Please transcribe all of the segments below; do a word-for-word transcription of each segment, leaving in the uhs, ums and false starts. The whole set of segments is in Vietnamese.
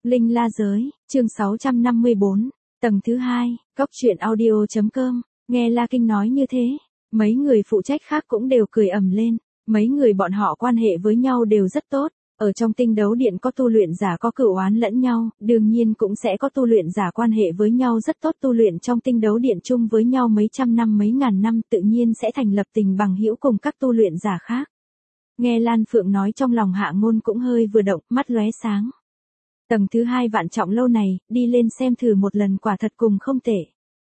Linh La Giới, chương sáu trăm năm mươi bốn, tầng thứ hai, góc truyện audio chấm com, nghe La Kinh nói như thế, mấy người phụ trách khác cũng đều cười ầm lên, mấy người bọn họ quan hệ với nhau đều rất tốt, ở trong tinh đấu điện có tu luyện giả có cửu oán lẫn nhau, đương nhiên cũng sẽ có tu luyện giả quan hệ với nhau rất tốt, tu luyện trong tinh đấu điện chung với nhau mấy trăm năm mấy ngàn năm tự nhiên sẽ thành lập tình bằng hữu cùng các tu luyện giả khác. Nghe Lan Phượng nói trong lòng Hạ Ngôn cũng hơi vừa động, mắt lóe sáng. Tầng thứ hai vạn trọng lâu này, đi lên xem thử một lần quả thật cùng không tệ.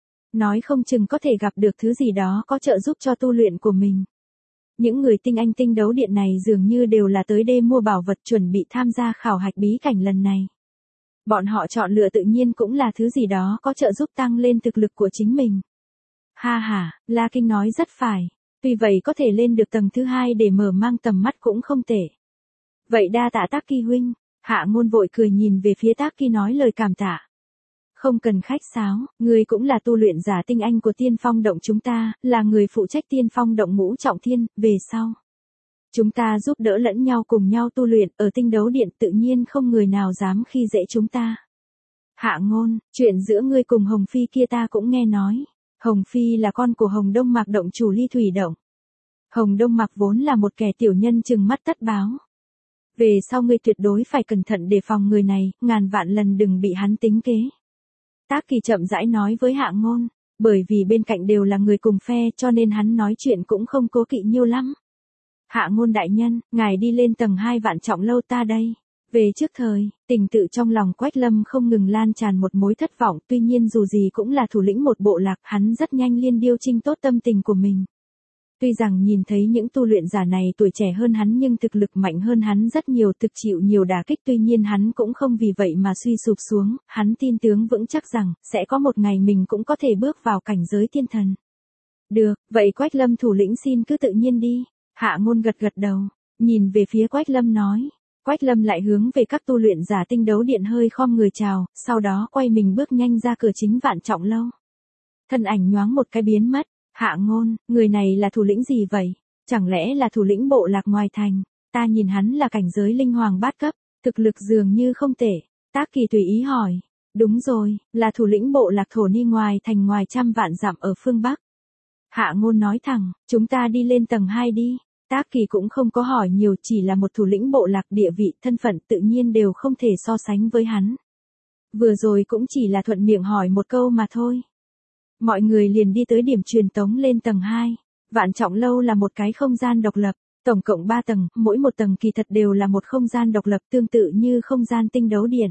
Nói không chừng có thể gặp được thứ gì đó có trợ giúp cho tu luyện của mình. Những người tinh anh tinh đấu điện này dường như đều là tới đây mua bảo vật chuẩn bị tham gia khảo hạch bí cảnh lần này. Bọn họ chọn lựa tự nhiên cũng là thứ gì đó có trợ giúp tăng lên thực lực của chính mình. Ha ha, La Kinh nói rất phải. Tuy vậy có thể lên được tầng thứ hai để mở mang tầm mắt cũng không tệ. Vậy đa tạ Tác Kỳ huynh. Hạ Ngôn vội cười nhìn về phía Tác Kỳ nói lời cảm tạ. Không cần khách sáo, người cũng là tu luyện giả tinh anh của Tiên Phong Động chúng ta, là người phụ trách Tiên Phong Động ngũ trọng thiên, về sau. Chúng ta giúp đỡ lẫn nhau cùng nhau tu luyện, ở tinh đấu điện tự nhiên không người nào dám khi dễ chúng ta. Hạ Ngôn, chuyện giữa ngươi cùng Hồng Phi kia ta cũng nghe nói. Hồng Phi là con của Hồng Đông Mạc Động chủ Ly Thủy Động. Hồng Đông Mạc vốn là một kẻ tiểu nhân chừng mắt tất báo. Về sau ngươi tuyệt đối phải cẩn thận đề phòng người này, ngàn vạn lần đừng bị hắn tính kế. Tác Kỳ chậm rãi nói với Hạ Ngôn, bởi vì bên cạnh đều là người cùng phe cho nên hắn nói chuyện cũng không cố kỵ nhiêu lắm. Hạ Ngôn đại nhân, ngài đi lên tầng hai vạn trọng lâu ta đây. Về trước thời, tình tự trong lòng Quách Lâm không ngừng lan tràn một mối thất vọng, tuy nhiên dù gì cũng là thủ lĩnh một bộ lạc, hắn rất nhanh liên điêu trinh tốt tâm tình của mình. Tuy rằng nhìn thấy những tu luyện giả này tuổi trẻ hơn hắn nhưng thực lực mạnh hơn hắn rất nhiều, thực chịu nhiều đả kích, tuy nhiên hắn cũng không vì vậy mà suy sụp xuống, hắn tin tưởng vững chắc rằng, sẽ có một ngày mình cũng có thể bước vào cảnh giới tiên thần. Được, vậy Quách Lâm thủ lĩnh xin cứ tự nhiên đi. Hạ Ngôn gật gật đầu, nhìn về phía Quách Lâm nói. Quách Lâm lại hướng về các tu luyện giả tinh đấu điện hơi khom người chào, sau đó quay mình bước nhanh ra cửa chính vạn trọng lâu. Thân ảnh nhoáng một cái biến mất. Hạ Ngôn, người này là thủ lĩnh gì vậy? Chẳng lẽ là thủ lĩnh bộ lạc ngoài thành? Ta nhìn hắn là cảnh giới linh hoàng bát cấp, thực lực dường như không tệ. Tác Kỳ tùy ý hỏi. Đúng rồi, là thủ lĩnh bộ lạc thổ ni ngoài thành ngoài trăm vạn dặm ở phương Bắc. Hạ Ngôn nói thẳng, chúng ta đi lên tầng hai đi. Tác Kỳ cũng không có hỏi nhiều, chỉ là một thủ lĩnh bộ lạc, địa vị, thân phận tự nhiên đều không thể so sánh với hắn. Vừa rồi cũng chỉ là thuận miệng hỏi một câu mà thôi. Mọi người liền đi tới điểm truyền tống lên tầng hai. Vạn trọng lâu là một cái không gian độc lập, tổng cộng ba tầng, mỗi một tầng kỳ thật đều là một không gian độc lập tương tự như không gian tinh đấu điện.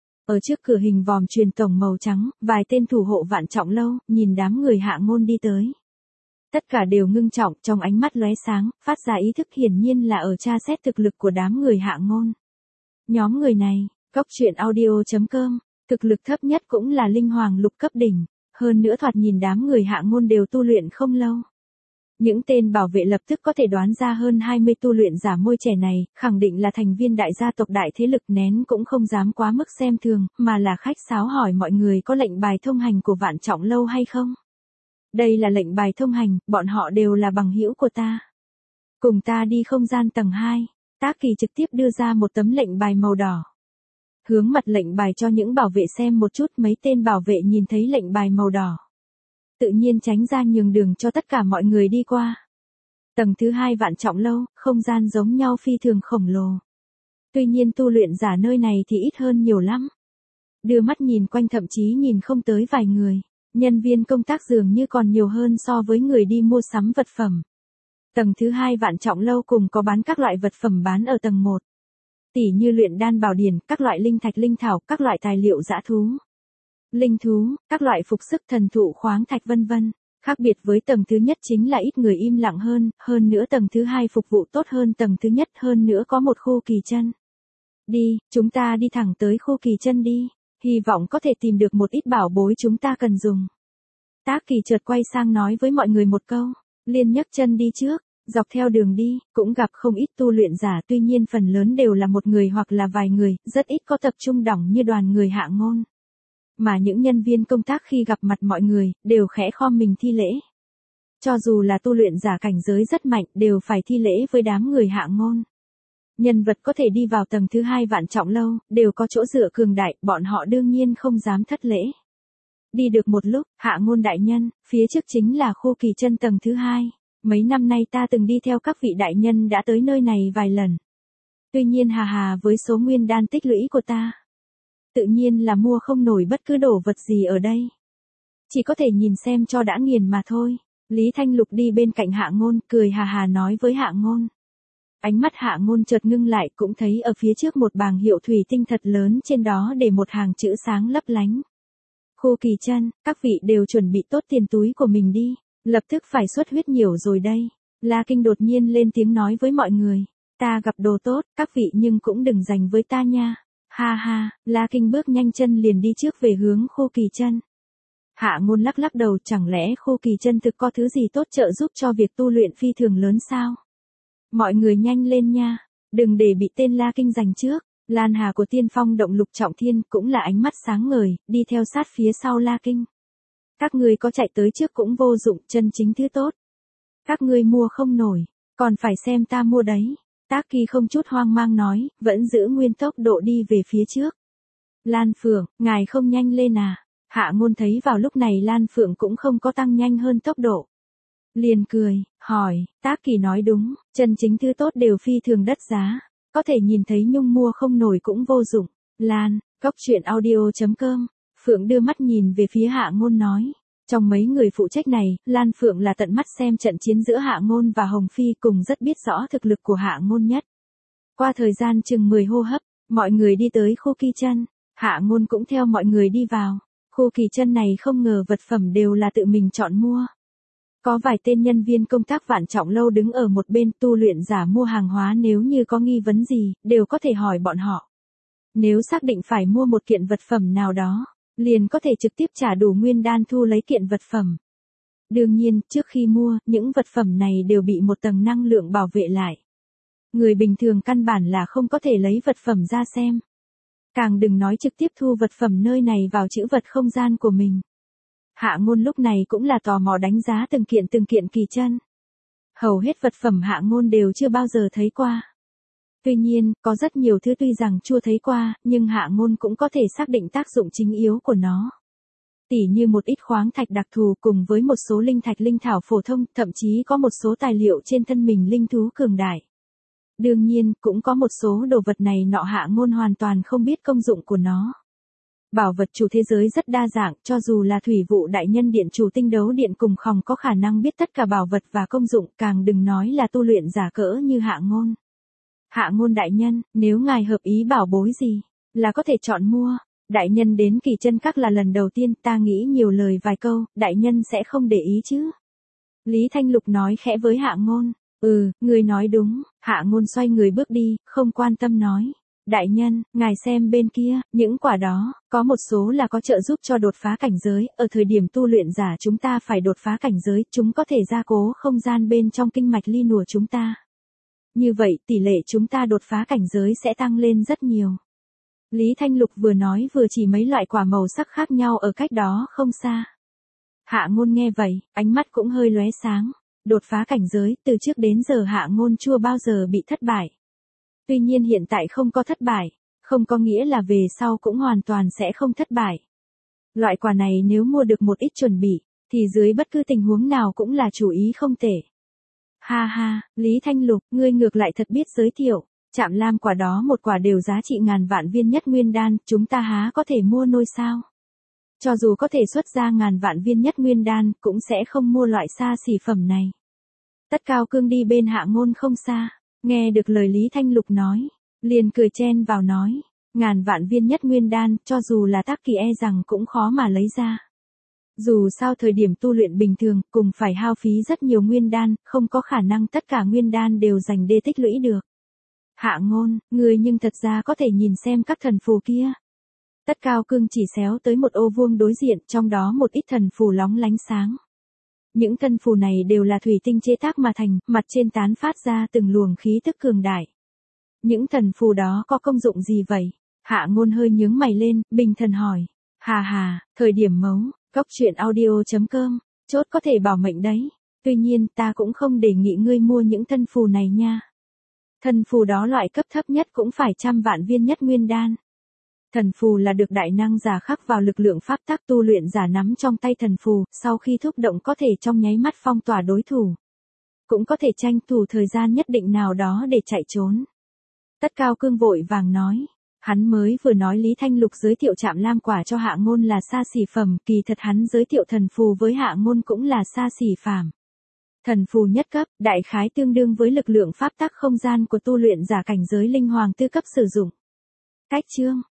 Ở trước cửa hình vòm truyền tổng màu trắng, vài tên thủ hộ vạn trọng lâu, nhìn đám người Hạ Ngôn đi tới. Tất cả đều ngưng trọng, trong ánh mắt lóe sáng, phát ra ý thức hiển nhiên là ở tra xét thực lực của đám người Hạ Ngôn. Nhóm người này, góc truyện audio chấm com, thực lực thấp nhất cũng là linh hoàng lục cấp đỉnh. Hơn nữa thoạt nhìn đám người Hạ Ngôn đều tu luyện không lâu. Những tên bảo vệ lập tức có thể đoán ra hơn hai mươi tu luyện giả môi trẻ này, khẳng định là thành viên đại gia tộc đại thế lực, nén cũng không dám quá mức xem thường, mà là khách sáo hỏi mọi người có lệnh bài thông hành của vạn trọng lâu hay không. Đây là lệnh bài thông hành, bọn họ đều là bằng hữu của ta. Cùng ta đi không gian tầng hai, Tác Kỳ trực tiếp đưa ra một tấm lệnh bài màu đỏ. Hướng mặt lệnh bài cho những bảo vệ xem một chút, mấy tên bảo vệ nhìn thấy lệnh bài màu đỏ. Tự nhiên tránh ra nhường đường cho tất cả mọi người đi qua. Tầng thứ hai vạn trọng lâu, không gian giống nhau phi thường khổng lồ. Tuy nhiên tu luyện giả nơi này thì ít hơn nhiều lắm. Đưa mắt nhìn quanh thậm chí nhìn không tới vài người. Nhân viên công tác dường như còn nhiều hơn so với người đi mua sắm vật phẩm. Tầng thứ hai vạn trọng lâu cùng có bán các loại vật phẩm bán ở tầng một. Tỉ như luyện đan bảo điển, các loại linh thạch linh thảo, các loại tài liệu dã thú. Linh thú, các loại phục sức thần thụ khoáng thạch vân vân. Khác biệt với tầng thứ nhất chính là ít người im lặng hơn, hơn nữa tầng thứ hai phục vụ tốt hơn tầng thứ nhất, hơn nữa có một khu kỳ chân. Đi, chúng ta đi thẳng tới khu kỳ chân đi, hy vọng có thể tìm được một ít bảo bối chúng ta cần dùng. Tác Kỳ chợt quay sang nói với mọi người một câu, liền nhấc chân đi trước. Dọc theo đường đi, cũng gặp không ít tu luyện giả, tuy nhiên phần lớn đều là một người hoặc là vài người, rất ít có tập trung đỏng như đoàn người Hạ Ngôn. Mà những nhân viên công tác khi gặp mặt mọi người, đều khẽ khom mình thi lễ. Cho dù là tu luyện giả cảnh giới rất mạnh, đều phải thi lễ với đám người Hạ Ngôn. Nhân vật có thể đi vào tầng thứ hai vạn trọng lâu, đều có chỗ dựa cường đại, bọn họ đương nhiên không dám thất lễ. Đi được một lúc, Hạ Ngôn đại nhân, phía trước chính là Khô Kỳ Chân tầng thứ hai. Mấy năm nay ta từng đi theo các vị đại nhân đã tới nơi này vài lần. Tuy nhiên hà hà với số nguyên đan tích lũy của ta, tự nhiên là mua không nổi bất cứ đồ vật gì ở đây. Chỉ có thể nhìn xem cho đã nghiền mà thôi. Lý Thanh Lục đi bên cạnh Hạ Ngôn, cười hà hà nói với Hạ Ngôn. Ánh mắt Hạ Ngôn chợt ngưng lại, cũng thấy ở phía trước một bảng hiệu thủy tinh thật lớn, trên đó để một hàng chữ sáng lấp lánh. Khô Kỳ Chân, các vị đều chuẩn bị tốt tiền túi của mình đi, lập tức phải xuất huyết nhiều rồi đây. La Kinh đột nhiên lên tiếng nói với mọi người. Ta gặp đồ tốt, các vị nhưng cũng đừng giành với ta nha. Ha ha, La Kinh bước nhanh chân liền đi trước về hướng Khô Kỳ Chân. Hạ Ngôn lắc lắc đầu, chẳng lẽ Khô Kỳ Chân thực có thứ gì tốt trợ giúp cho việc tu luyện phi thường lớn sao? Mọi người nhanh lên nha, đừng để bị tên La Kinh giành trước. Lan Hà của Tiên Phong động Lục Trọng Thiên cũng là ánh mắt sáng ngời, đi theo sát phía sau La Kinh. Các ngươi có chạy tới trước cũng vô dụng, chân chính thứ tốt. Các ngươi mua không nổi, còn phải xem ta mua đấy. Tác Kỳ không chút hoang mang nói, vẫn giữ nguyên tốc độ đi về phía trước. Lan Phượng, ngài không nhanh lên à? Hạ Ngôn thấy vào lúc này Lan Phượng cũng không có tăng nhanh hơn tốc độ. Liền cười, hỏi, Tác Kỳ nói đúng, chân chính thứ tốt đều phi thường đắt giá. Có thể nhìn thấy nhung mua không nổi cũng vô dụng. Lan, góc truyện audio chấm com. Phượng đưa mắt nhìn về phía Hạ Ngôn nói. Trong mấy người phụ trách này, Lan Phượng là tận mắt xem trận chiến giữa Hạ Ngôn và Hồng Phi, cùng rất biết rõ thực lực của Hạ Ngôn nhất. Qua thời gian chừng mười hô hấp, mọi người đi tới Khô Kỳ Chân. Hạ Ngôn cũng theo mọi người đi vào. Khô Kỳ Chân này không ngờ vật phẩm đều là tự mình chọn mua. Có vài tên nhân viên công tác vạn trọng lâu đứng ở một bên, tu luyện giả mua hàng hóa nếu như có nghi vấn gì, đều có thể hỏi bọn họ. Nếu xác định phải mua một kiện vật phẩm nào đó, liền có thể trực tiếp trả đủ nguyên đan thu lấy kiện vật phẩm. Đương nhiên, trước khi mua, những vật phẩm này đều bị một tầng năng lượng bảo vệ lại. Người bình thường căn bản là không có thể lấy vật phẩm ra xem. Càng đừng nói trực tiếp thu vật phẩm nơi này vào trữ vật không gian của mình. Hạ Ngôn lúc này cũng là tò mò đánh giá từng kiện từng kiện Kỳ chân. Hầu hết vật phẩm Hạ Ngôn đều chưa bao giờ thấy qua. Tuy nhiên, có rất nhiều thứ tuy rằng chưa thấy qua, nhưng Hạ Ngôn cũng có thể xác định tác dụng chính yếu của nó. Tỉ như một ít khoáng thạch đặc thù cùng với một số linh thạch linh thảo phổ thông, thậm chí có một số tài liệu trên thân mình linh thú cường đại. Đương nhiên, cũng có một số đồ vật này nọ Hạ Ngôn hoàn toàn không biết công dụng của nó. Bảo vật chủ thế giới rất đa dạng, cho dù là Thủy Vụ Đại Nhân Điện chủ Tinh Đấu Điện cùng Khòng có khả năng biết tất cả bảo vật và công dụng, càng đừng nói là tu luyện giả cỡ như Hạ Ngôn. Hạ Ngôn đại nhân, nếu ngài hợp ý bảo bối gì, là có thể chọn mua. Đại nhân đến Kỳ Chân Các là lần đầu tiên, ta nghĩ nhiều lời vài câu, đại nhân sẽ không để ý chứ. Lý Thanh Lục nói khẽ với Hạ Ngôn. Ừ, người nói đúng. Hạ Ngôn xoay người bước đi, không quan tâm nói. Đại nhân, ngài xem bên kia, những quả đó, có một số là có trợ giúp cho đột phá cảnh giới, ở thời điểm tu luyện giả chúng ta phải đột phá cảnh giới, chúng có thể gia cố không gian bên trong kinh mạch ly nùa chúng ta. Như vậy, tỷ lệ chúng ta đột phá cảnh giới sẽ tăng lên rất nhiều. Lý Thanh Lục vừa nói vừa chỉ mấy loại quả màu sắc khác nhau ở cách đó không xa. Hạ Ngôn nghe vậy, ánh mắt cũng hơi lóe sáng. Đột phá cảnh giới, từ trước đến giờ Hạ Ngôn chưa bao giờ bị thất bại. Tuy nhiên hiện tại không có thất bại, không có nghĩa là về sau cũng hoàn toàn sẽ không thất bại. Loại quả này nếu mua được một ít chuẩn bị, thì dưới bất cứ tình huống nào cũng là chủ ý không tệ. Ha ha, Lý Thanh Lục, ngươi ngược lại thật biết giới thiệu, Trạm Lam quả đó một quả đều giá trị ngàn vạn viên nhất nguyên đan, chúng ta há có thể mua nôi sao? Cho dù có thể xuất ra ngàn vạn viên nhất nguyên đan, cũng sẽ không mua loại xa xỉ phẩm này. Tất Cao Cương đi bên Hạ Ngôn không xa, nghe được lời Lý Thanh Lục nói, liền cười chen vào nói, ngàn vạn viên nhất nguyên đan, cho dù là Tác Kỳ e rằng cũng khó mà lấy ra. Dù sao thời điểm tu luyện bình thường, cùng phải hao phí rất nhiều nguyên đan, không có khả năng tất cả nguyên đan đều dành để tích lũy được. Hạ Ngôn, người nhưng thật ra có thể nhìn xem các thần phù kia. Tất Cao Cương chỉ xéo tới một ô vuông đối diện, trong đó một ít thần phù lóng lánh sáng. Những thần phù này đều là thủy tinh chế tác mà thành, mặt trên tán phát ra từng luồng khí tức cường đại. Những thần phù đó có công dụng gì vậy? Hạ Ngôn hơi nhướng mày lên, bình thần hỏi. Hà hà, thời điểm mấu, góc truyện audio chấm com, chốt có thể bảo mệnh đấy. Tuy nhiên ta cũng không đề nghị ngươi mua những thân phù này nha. Thần phù đó loại cấp thấp nhất cũng phải trăm vạn viên nhất nguyên đan. Thần phù là được đại năng giả khắc vào lực lượng pháp tắc tu luyện giả nắm trong tay thần phù, sau khi thúc động có thể trong nháy mắt phong tỏa đối thủ. Cũng có thể tranh thủ thời gian nhất định nào đó để chạy trốn. Tất Cao Cương vội vàng nói. Hắn mới vừa nói Lý Thanh Lục giới thiệu Trạm Lam quả cho Hạ Ngôn là xa xỉ phẩm, kỳ thật hắn giới thiệu thần phù với Hạ Ngôn cũng là xa xỉ phàm. Thần phù nhất cấp, đại khái tương đương với lực lượng pháp tắc không gian của tu luyện giả cảnh giới linh hoàng tư cấp sử dụng. Cách chương